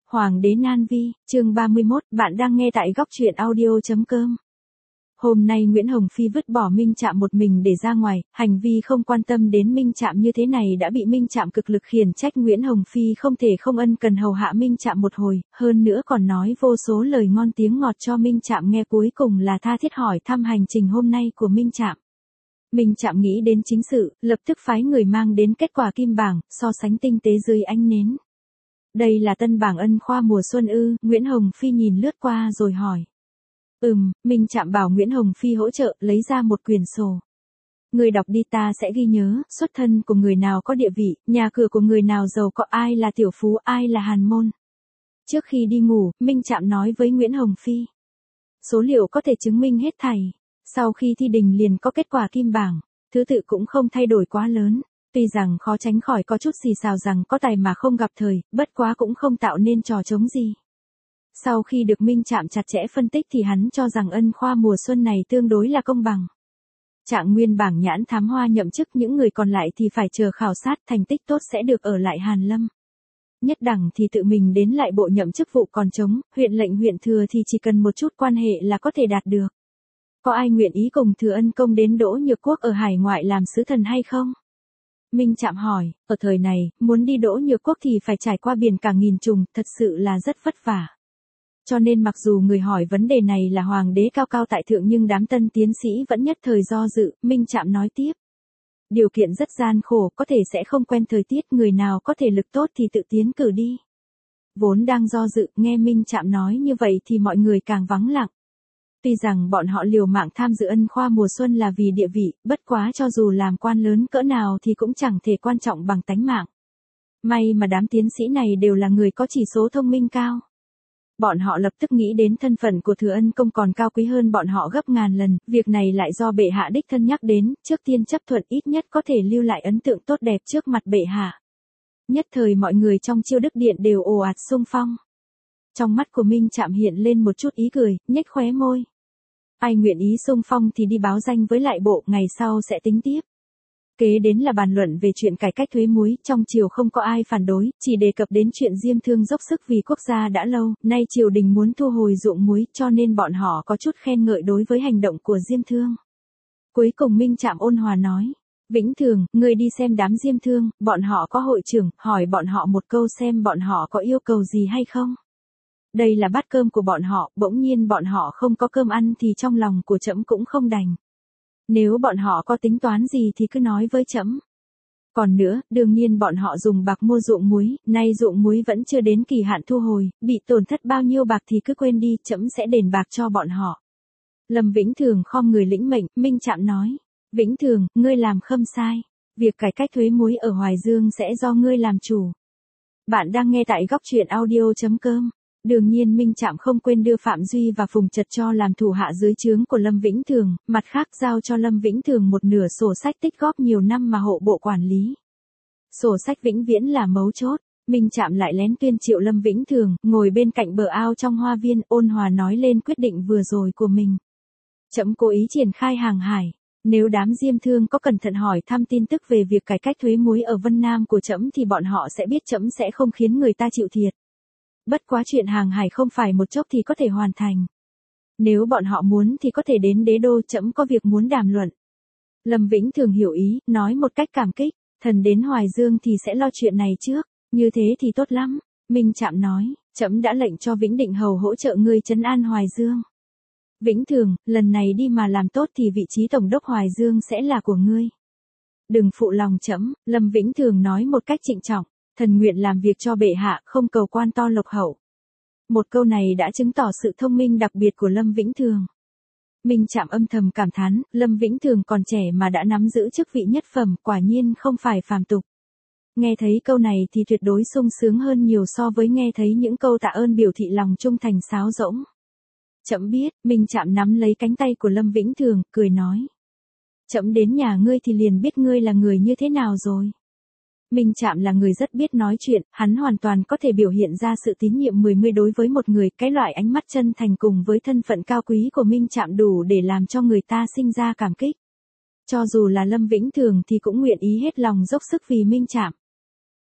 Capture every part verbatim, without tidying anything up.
Hoàng đế Nan Vi, chương ba mươi mốt, bạn đang nghe tại góc truyện audio.com. Hôm nay Nguyễn Hồng Phi vứt bỏ Minh Trạm một mình để ra ngoài, hành vi không quan tâm đến Minh Trạm như thế này đã bị Minh Trạm cực lực khiển trách. Nguyễn Hồng Phi không thể không ân cần hầu hạ Minh Trạm một hồi, hơn nữa còn nói vô số lời ngon tiếng ngọt cho Minh Trạm nghe, cuối cùng là tha thiết hỏi thăm hành trình hôm nay của Minh Trạm. Minh Trạm nghĩ đến chính sự, lập tức phái người mang đến kết quả kim bảng, so sánh tinh tế dưới ánh nến. Đây là tân bảng ân khoa mùa xuân ư? Nguyễn Hồng Phi nhìn lướt qua rồi hỏi. Ừm, Minh Trạm bảo Nguyễn Hồng Phi hỗ trợ, lấy ra một quyển sổ. Người đọc đi, ta sẽ ghi nhớ, xuất thân của người nào có địa vị, nhà cửa của người nào giàu có, ai là tiểu phú, ai là hàn môn. Trước khi đi ngủ, Minh Trạm nói với Nguyễn Hồng Phi. Số liệu có thể chứng minh hết thảy. Sau khi thi đình liền có kết quả kim bảng, thứ tự cũng không thay đổi quá lớn. Tuy rằng khó tránh khỏi có chút xì xào rằng có tài mà không gặp thời, bất quá cũng không tạo nên trò trống gì. Sau khi được Minh Trạm chặt chẽ phân tích thì hắn cho rằng ân khoa mùa xuân này tương đối là công bằng. Trạng nguyên bảng nhãn thám hoa nhậm chức, những người còn lại thì phải chờ khảo sát, thành tích tốt sẽ được ở lại Hàn Lâm. Nhất đẳng thì tự mình đến lại bộ nhậm chức vụ còn trống, huyện lệnh huyện thừa thì chỉ cần một chút quan hệ là có thể đạt được. Có ai nguyện ý cùng Thừa Ân Công đến Đỗ Nhược Quốc ở hải ngoại làm sứ thần hay không? Minh Trạm hỏi, ở thời này, muốn đi Đỗ Nhược Quốc thì phải trải qua biển cả nghìn trùng, thật sự là rất vất vả. Cho nên mặc dù người hỏi vấn đề này là hoàng đế cao cao tại thượng nhưng đám tân tiến sĩ vẫn nhất thời do dự. Minh Trạm nói tiếp. Điều kiện rất gian khổ, có thể sẽ không quen thời tiết, người nào có thể lực tốt thì tự tiến cử đi. Vốn đang do dự, nghe Minh Trạm nói như vậy thì mọi người càng vắng lặng. Tuy rằng bọn họ liều mạng tham dự ân khoa mùa xuân là vì địa vị, bất quá cho dù làm quan lớn cỡ nào thì cũng chẳng thể quan trọng bằng tánh mạng. May mà đám tiến sĩ này đều là người có chỉ số thông minh cao. Bọn họ lập tức nghĩ đến thân phận của Thừa Ân Công còn cao quý hơn bọn họ gấp ngàn lần, việc này lại do bệ hạ đích thân nhắc đến, trước tiên chấp thuận ít nhất có thể lưu lại ấn tượng tốt đẹp trước mặt bệ hạ. Nhất thời mọi người trong Chiêu Đức Điện đều ồ ạt xung phong. Trong mắt của Minh Trạm hiện lên một chút ý cười, nhếch khóe môi. Ai nguyện ý xung phong thì đi báo danh với lại bộ, ngày sau sẽ tính tiếp. Kế đến là bàn luận về chuyện cải cách thuế muối, trong triều không có ai phản đối, chỉ đề cập đến chuyện Diêm Thương dốc sức vì quốc gia đã lâu, nay triều đình muốn thu hồi ruộng muối, cho nên bọn họ có chút khen ngợi đối với hành động của Diêm Thương. Cuối cùng Minh Trạm ôn hòa nói, Vĩnh Thường, ngươi đi xem đám Diêm Thương, bọn họ có hội trưởng, hỏi bọn họ một câu xem bọn họ có yêu cầu gì hay không. Đây là bát cơm của bọn họ, bỗng nhiên bọn họ không có cơm ăn thì trong lòng của trẫm cũng không đành. Nếu bọn họ có tính toán gì thì cứ nói với trẫm. Còn nữa, đương nhiên bọn họ dùng bạc mua ruộng muối, nay ruộng muối vẫn chưa đến kỳ hạn thu hồi, bị tổn thất bao nhiêu bạc thì cứ quên đi, trẫm sẽ đền bạc cho bọn họ. Lâm Vĩnh Thường khom người lĩnh mệnh, Minh Trạm nói, Vĩnh Thường, ngươi làm khâm sai, việc cải cách thuế muối ở Hoài Dương sẽ do ngươi làm chủ. Bạn đang nghe tại góc truyện audio.com. Đương nhiên Minh Trạm không quên đưa Phạm Duy và Phùng Trật cho làm thủ hạ dưới trướng của Lâm Vĩnh Thường, mặt khác giao cho Lâm Vĩnh Thường một nửa sổ sách tích góp nhiều năm mà hộ bộ quản lý. Sổ sách vĩnh viễn là mấu chốt. Minh Trạm lại lén tuyên triệu Lâm Vĩnh Thường, ngồi bên cạnh bờ ao trong hoa viên, ôn hòa nói lên quyết định vừa rồi của mình. Trẫm cố ý triển khai hàng hải. Nếu đám Diêm Thương có cẩn thận hỏi thăm tin tức về việc cải cách thuế muối ở Vân Nam của trẫm thì bọn họ sẽ biết trẫm sẽ không khiến người ta chịu thiệt. Bất quá chuyện hàng hải không phải một chốc thì có thể hoàn thành. Nếu bọn họ muốn thì có thể đến đế đô, trẫm có việc muốn đàm luận. Lâm Vĩnh Thường hiểu ý, nói một cách cảm kích, thần đến Hoài Dương thì sẽ lo chuyện này trước, như thế thì tốt lắm. Minh Trạm nói, trẫm đã lệnh cho Vĩnh Định Hầu hỗ trợ ngươi trấn an Hoài Dương. Vĩnh Thường, lần này đi mà làm tốt thì vị trí tổng đốc Hoài Dương sẽ là của ngươi. Đừng phụ lòng trẫm, Lâm Vĩnh Thường nói một cách trịnh trọng. Thần nguyện làm việc cho bệ hạ, không cầu quan to lộc hậu. Một câu này đã chứng tỏ sự thông minh đặc biệt của Lâm Vĩnh Thường. Minh Trạm âm thầm cảm thán, Lâm Vĩnh Thường còn trẻ mà đã nắm giữ chức vị nhất phẩm, quả nhiên không phải phàm tục. Nghe thấy câu này thì tuyệt đối sung sướng hơn nhiều so với nghe thấy những câu tạ ơn biểu thị lòng trung thành sáo rỗng. Trẫm biết, Minh Trạm nắm lấy cánh tay của Lâm Vĩnh Thường, cười nói. Trẫm đến nhà ngươi thì liền biết ngươi là người như thế nào rồi. Minh Trạm là người rất biết nói chuyện, hắn hoàn toàn có thể biểu hiện ra sự tín nhiệm mười mươi đối với một người, cái loại ánh mắt chân thành cùng với thân phận cao quý của Minh Trạm đủ để làm cho người ta sinh ra cảm kích. Cho dù là Lâm Vĩnh Thường thì cũng nguyện ý hết lòng dốc sức vì Minh Trạm.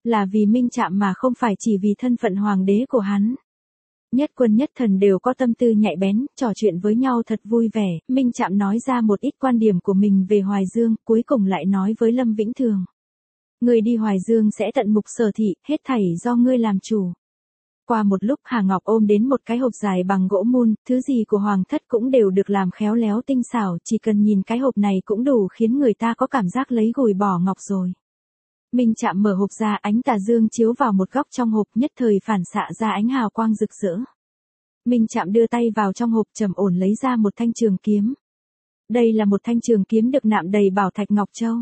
Là vì Minh Trạm mà không phải chỉ vì thân phận hoàng đế của hắn. Nhất Quân Nhất Thần đều có tâm tư nhạy bén, trò chuyện với nhau thật vui vẻ, Minh Trạm nói ra một ít quan điểm của mình về Hoài Dương, cuối cùng lại nói với Lâm Vĩnh Thường. Ngươi đi Hoài Dương sẽ tận mục sở thị, hết thảy do ngươi làm chủ. Qua một lúc Hà Ngọc ôm đến một cái hộp dài bằng gỗ mun, thứ gì của hoàng thất cũng đều được làm khéo léo tinh xảo, chỉ cần nhìn cái hộp này cũng đủ khiến người ta có cảm giác lấy gùi bỏ ngọc rồi. Minh Trạm mở hộp ra, ánh tà dương chiếu vào một góc trong hộp, nhất thời phản xạ ra ánh hào quang rực rỡ. Minh Trạm đưa tay vào trong hộp trầm ổn lấy ra một thanh trường kiếm. Đây là một thanh trường kiếm được nạm đầy bảo thạch ngọc châu.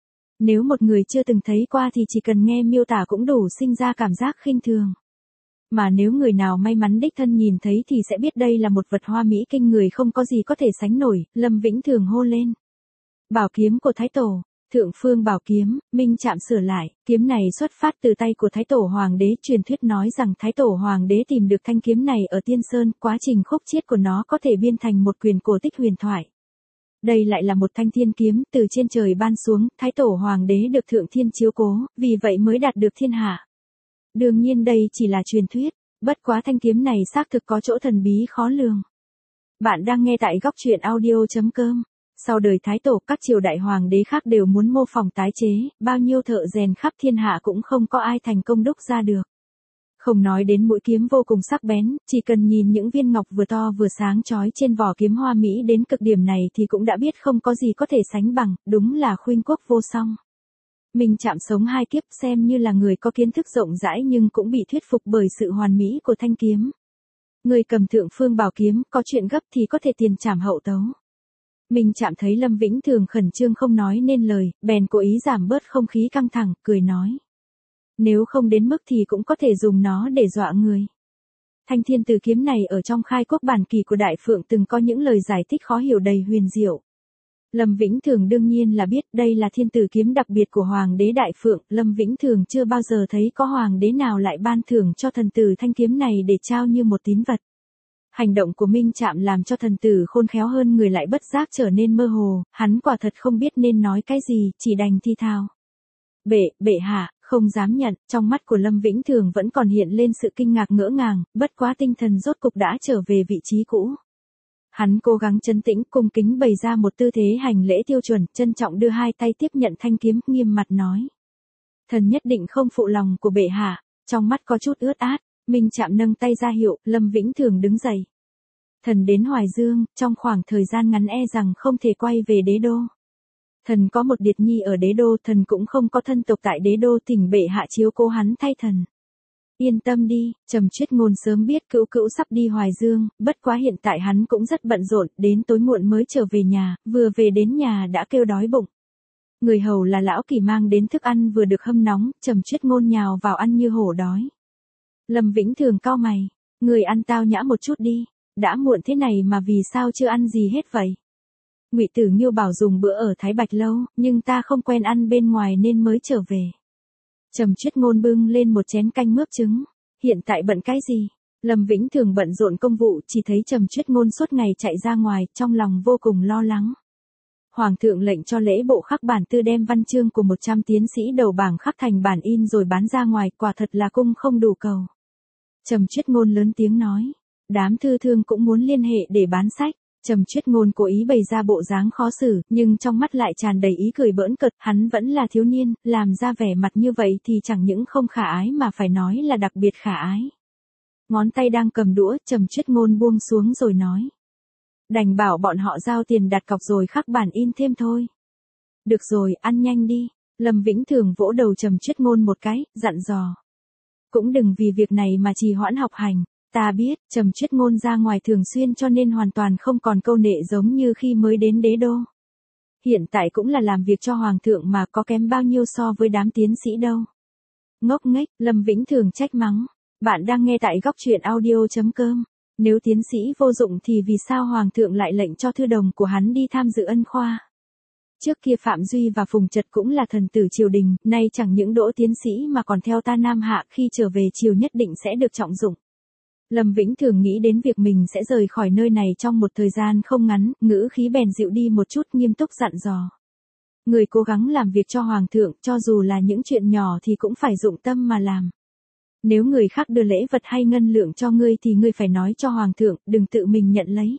Nếu một người chưa từng thấy qua thì chỉ cần nghe miêu tả cũng đủ sinh ra cảm giác khinh thường. Mà nếu người nào may mắn đích thân nhìn thấy thì sẽ biết đây là một vật hoa mỹ kinh người không có gì có thể sánh nổi, Lâm Vĩnh Thường hô lên. Bảo kiếm của Thái Tổ, Thượng Phương Bảo Kiếm, Minh Trạm sửa lại, kiếm này xuất phát từ tay của Thái Tổ Hoàng đế, truyền thuyết nói rằng Thái Tổ Hoàng đế tìm được thanh kiếm này ở Tiên Sơn, quá trình khúc chiết của nó có thể biên thành một quyển cổ tích huyền thoại. Đây lại là một thanh thiên kiếm từ trên trời ban xuống, Thái Tổ Hoàng đế được Thượng Thiên chiếu cố, vì vậy mới đạt được thiên hạ. Đương nhiên đây chỉ là truyền thuyết, bất quá thanh kiếm này xác thực có chỗ thần bí khó lường. Bạn đang nghe tại góc truyện audio chấm com. Sau đời Thái Tổ, các triều đại hoàng đế khác đều muốn mô phỏng tái chế, bao nhiêu thợ rèn khắp thiên hạ cũng không có ai thành công đúc ra được. Không nói đến mũi kiếm vô cùng sắc bén, chỉ cần nhìn những viên ngọc vừa to vừa sáng chói trên vỏ kiếm hoa mỹ đến cực điểm này thì cũng đã biết không có gì có thể sánh bằng, đúng là khuynh quốc vô song. Minh Trạm sống hai kiếp xem như là người có kiến thức rộng rãi nhưng cũng bị thuyết phục bởi sự hoàn mỹ của thanh kiếm. Người cầm Thượng Phương Bảo Kiếm, có chuyện gấp thì có thể tiền trảm hậu tấu. Minh Trạm thấy Lâm Vĩnh Thường khẩn trương không nói nên lời, bèn cố ý giảm bớt không khí căng thẳng, cười nói. Nếu không đến mức thì cũng có thể dùng nó để dọa người. Thanh thiên tử kiếm này ở trong khai quốc bản kỳ của Đại Phượng từng có những lời giải thích khó hiểu đầy huyền diệu. Lâm Vĩnh Thường đương nhiên là biết đây là thiên tử kiếm đặc biệt của Hoàng đế Đại Phượng, Lâm Vĩnh Thường chưa bao giờ thấy có Hoàng đế nào lại ban thưởng cho thần tử thanh kiếm này để trao như một tín vật. Hành động của Minh Trạm làm cho thần tử khôn khéo hơn người lại bất giác trở nên mơ hồ, hắn quả thật không biết nên nói cái gì, chỉ đành thi thao. Bệ, bệ hạ, không dám nhận, trong mắt của Lâm Vĩnh Thường vẫn còn hiện lên sự kinh ngạc ngỡ ngàng, bất quá tinh thần rốt cục đã trở về vị trí cũ. Hắn cố gắng trấn tĩnh, cung kính bày ra một tư thế hành lễ tiêu chuẩn, trân trọng đưa hai tay tiếp nhận thanh kiếm, nghiêm mặt nói. Thần nhất định không phụ lòng của bệ hạ, trong mắt có chút ướt át, Minh Trạm nâng tay ra hiệu, Lâm Vĩnh Thường đứng dậy. Thần đến Hoài Dương, trong khoảng thời gian ngắn e rằng không thể quay về đế đô. Thần có một điệt nhi ở đế đô, thần cũng không có thân tộc tại đế đô, thỉnh bệ hạ chiếu cố hắn thay thần. Yên tâm đi, Trầm Chuyết Ngôn sớm biết cữu cữu sắp đi Hoài Dương, bất quá hiện tại hắn cũng rất bận rộn, đến tối muộn mới trở về nhà, vừa về đến nhà đã kêu đói bụng. Người hầu là Lão Kỳ mang đến thức ăn vừa được hâm nóng, Trầm Chuyết Ngôn nhào vào ăn như hổ đói. Lâm Vĩnh Thường cau mày, người ăn tao nhã một chút đi, đã muộn thế này mà vì sao chưa ăn gì hết vậy? Ngụy Tử Nghiêu bảo dùng bữa ở Thái Bạch lâu, nhưng ta không quen ăn bên ngoài nên mới trở về. Trầm Chuyết Ngôn bưng lên một chén canh mướp trứng. Hiện tại bận cái gì? Lâm Vĩnh Thường bận rộn công vụ, chỉ thấy Trầm Chuyết Ngôn suốt ngày chạy ra ngoài, trong lòng vô cùng lo lắng. Hoàng thượng lệnh cho lễ bộ khắc bản tư đem văn chương của một trăm tiến sĩ đầu bảng khắc thành bản in rồi bán ra ngoài, quả thật là cung không đủ cầu. Trầm Chuyết Ngôn lớn tiếng nói, đám thư thương cũng muốn liên hệ để bán sách. Trầm Chuyết Ngôn cố ý bày ra bộ dáng khó xử, nhưng trong mắt lại tràn đầy ý cười bỡn cợt, hắn vẫn là thiếu niên, làm ra vẻ mặt như vậy thì chẳng những không khả ái mà phải nói là đặc biệt khả ái. Ngón tay đang cầm đũa, Trầm Chuyết Ngôn buông xuống rồi nói. Đành bảo bọn họ giao tiền đặt cọc rồi khắc bản in thêm thôi. Được rồi, ăn nhanh đi. Lâm Vĩnh Thường vỗ đầu Trầm Chuyết Ngôn một cái, dặn dò. Cũng đừng vì việc này mà trì hoãn học hành. Ta biết, Trầm Chuyết Ngôn ra ngoài thường xuyên cho nên hoàn toàn không còn câu nệ giống như khi mới đến đế đô. Hiện tại cũng là làm việc cho Hoàng thượng mà có kém bao nhiêu so với đám tiến sĩ đâu. Ngốc nghếch, Lâm Vĩnh Thường trách mắng. Bạn đang nghe tại góc truyện audio chấm com. Nếu tiến sĩ vô dụng thì vì sao Hoàng thượng lại lệnh cho thư đồng của hắn đi tham dự ân khoa? Trước kia Phạm Duy và Phùng Trật cũng là thần tử triều đình, nay chẳng những đỗ tiến sĩ mà còn theo ta Nam Hạ, khi trở về triều nhất định sẽ được trọng dụng. Lâm Vĩnh Thường nghĩ đến việc mình sẽ rời khỏi nơi này trong một thời gian không ngắn, ngữ khí bèn dịu đi một chút, nghiêm túc dặn dò. Người cố gắng làm việc cho hoàng thượng, cho dù là những chuyện nhỏ thì cũng phải dụng tâm mà làm. Nếu người khác đưa lễ vật hay ngân lượng cho ngươi thì ngươi phải nói cho hoàng thượng, đừng tự mình nhận lấy.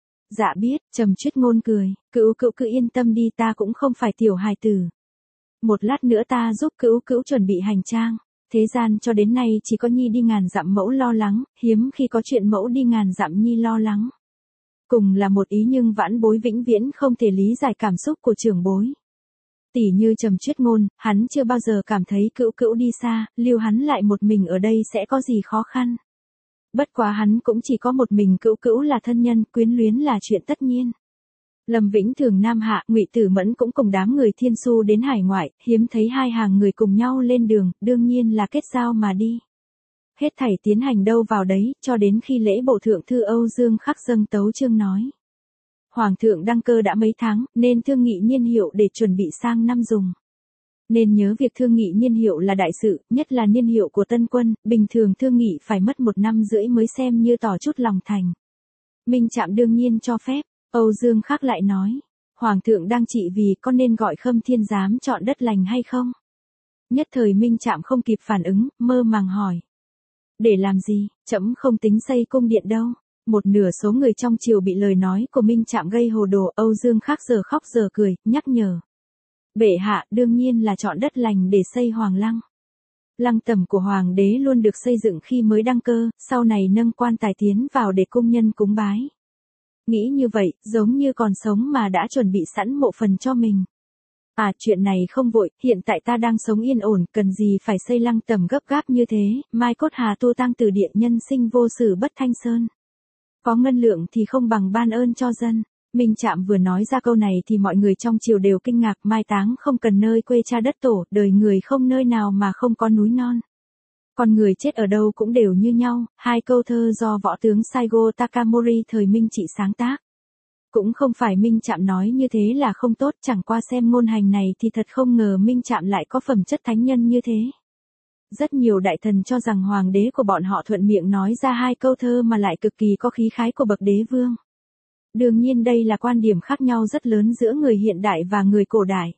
Dạ biết, Trầm Chuyết Ngôn cười, cữu cữu cứ yên tâm đi, ta cũng không phải tiểu hài tử. Một lát nữa ta giúp cữu cữu chuẩn bị hành trang. Thế gian cho đến nay chỉ có nhi đi ngàn dặm mẫu lo lắng, hiếm khi có chuyện mẫu đi ngàn dặm nhi lo lắng. Cùng là một ý nhưng vãn bối vĩnh viễn không thể lý giải cảm xúc của trưởng bối. Tỉ như Trầm Chuyết Ngôn, hắn chưa bao giờ cảm thấy cữu cữu đi xa, lưu hắn lại một mình ở đây sẽ có gì khó khăn. Bất quá hắn cũng chỉ có một mình cữu cữu là thân nhân, quyến luyến là chuyện tất nhiên. Lâm Vĩnh Thường Nam Hạ, Ngụy Tử Mẫn cũng cùng đám người Thiên Xu đến hải ngoại, hiếm thấy hai hàng người cùng nhau lên đường, đương nhiên là kết giao mà đi. Hết thảy tiến hành đâu vào đấy, cho đến khi lễ bộ thượng thư Âu Dương Khắc dâng tấu chương nói. Hoàng thượng đăng cơ đã mấy tháng, nên thương nghị niên hiệu để chuẩn bị sang năm dùng. Nên nhớ việc thương nghị niên hiệu là đại sự, nhất là niên hiệu của tân quân, bình thường thương nghị phải mất một năm rưỡi mới xem như tỏ chút lòng thành. Minh Trạm đương nhiên cho phép. Âu Dương Khắc lại nói, Hoàng thượng đang trị vì có nên gọi Khâm Thiên Giám chọn đất lành hay không? Nhất thời Minh Trạm không kịp phản ứng, mơ màng hỏi. Để làm gì, trẫm không tính xây cung điện đâu. Một nửa số người trong triều bị lời nói của Minh Trạm gây hồ đồ, Âu Dương Khắc giờ khóc giờ cười, nhắc nhở. Bệ hạ đương nhiên là chọn đất lành để xây hoàng lăng. Lăng tẩm của hoàng đế luôn được xây dựng khi mới đăng cơ, sau này nâng quan tài tiến vào để cung nhân cúng bái. Nghĩ như vậy, giống như còn sống mà đã chuẩn bị sẵn mộ phần cho mình. À, chuyện này không vội, hiện tại ta đang sống yên ổn, cần gì phải xây lăng tẩm gấp gáp như thế, mai cốt hà tu tang từ địa nhân sinh vô sử bất thanh sơn. Có ngân lượng thì không bằng ban ơn cho dân. Minh Trạm vừa nói ra câu này thì mọi người trong triều đều kinh ngạc, mai táng không cần nơi quê cha đất tổ, đời người không nơi nào mà không có núi non. Còn người chết ở đâu cũng đều như nhau, hai câu thơ do võ tướng Saigo Takamori thời Minh Trị sáng tác. Cũng không phải Minh Trạm nói như thế là không tốt, chẳng qua xem ngôn hành này thì thật không ngờ Minh Trạm lại có phẩm chất thánh nhân như thế. Rất nhiều đại thần cho rằng hoàng đế của bọn họ thuận miệng nói ra hai câu thơ mà lại cực kỳ có khí khái của bậc đế vương. Đương nhiên đây là quan điểm khác nhau rất lớn giữa người hiện đại và người cổ đại.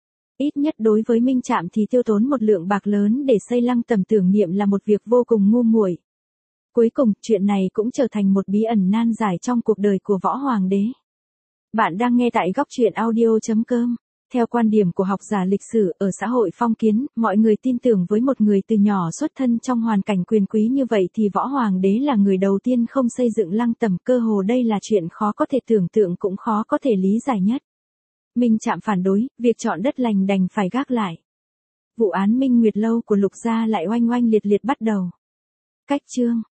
Ít nhất đối với Minh Trạm thì tiêu tốn một lượng bạc lớn để xây lăng tẩm tưởng niệm là một việc vô cùng ngu muội. Cuối cùng, chuyện này cũng trở thành một bí ẩn nan giải trong cuộc đời của võ hoàng đế. Bạn đang nghe tại góc truyện audio chấm com. Theo quan điểm của học giả lịch sử, ở xã hội phong kiến, mọi người tin tưởng với một người từ nhỏ xuất thân trong hoàn cảnh quyền quý như vậy thì võ hoàng đế là người đầu tiên không xây dựng lăng tẩm, cơ hồ đây là chuyện khó có thể tưởng tượng cũng khó có thể lý giải nhất. Minh Trạm phản đối, việc chọn đất lành đành phải gác lại. Vụ án Minh Nguyệt Lâu của Lục gia lại oanh oanh liệt liệt bắt đầu. Cách chương